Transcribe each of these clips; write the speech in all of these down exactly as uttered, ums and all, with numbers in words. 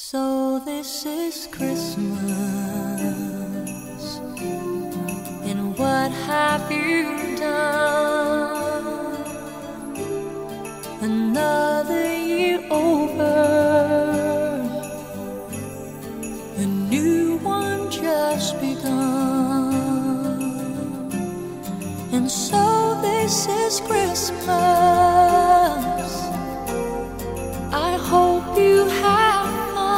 So this is Christmas, and what have you done? Another year over, a new one just begun. And so this is Christmas. I hope you have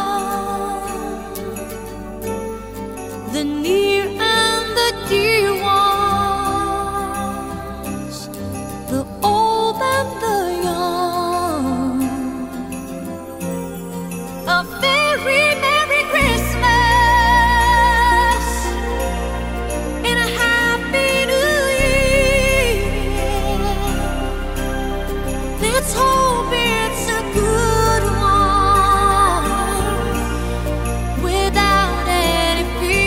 the near and the dear ones, the old and the young. A very Merry Christmas and a Happy New Year. Let's hope it's a good one without any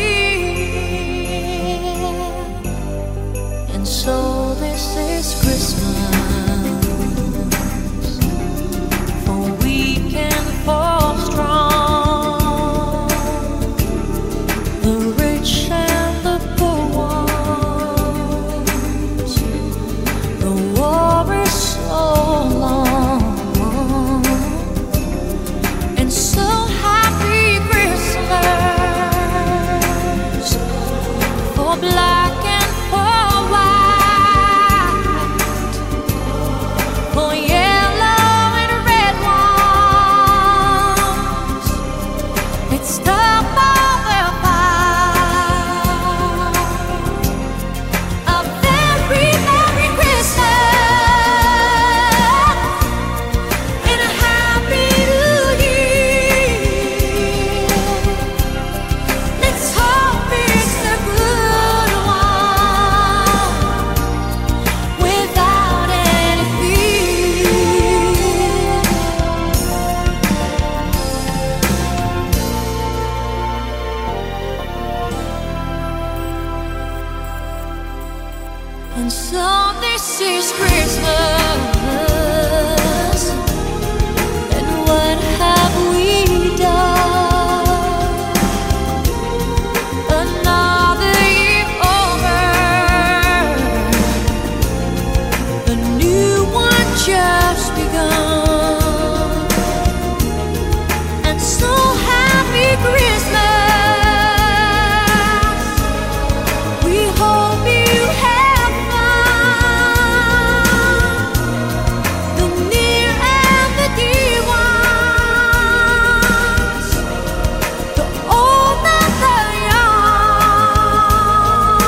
fear. And so this is Christmas, for weak and for strong, the rich and the poor ones. The war is so long, and so happy Christmas for black and for white, for yellow and red ones. It's top of the pie. A very Merry Christmas and a Happy New Year. Let's hope it's a good one without any fear. And so this is Christmas, and what have we done? Another year over, a new one just begun. And so happy Christmas. We hope you have fun. The near and the dear ones, the old and the young.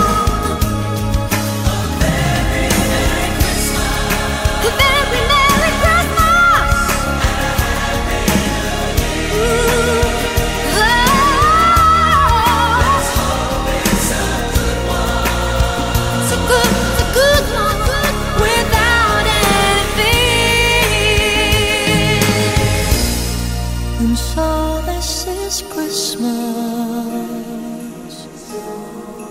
A very Merry Christmas. A very Merry Christmas. Ooh, oh. It's a good, it's a good one without anything. And so this is Christmas.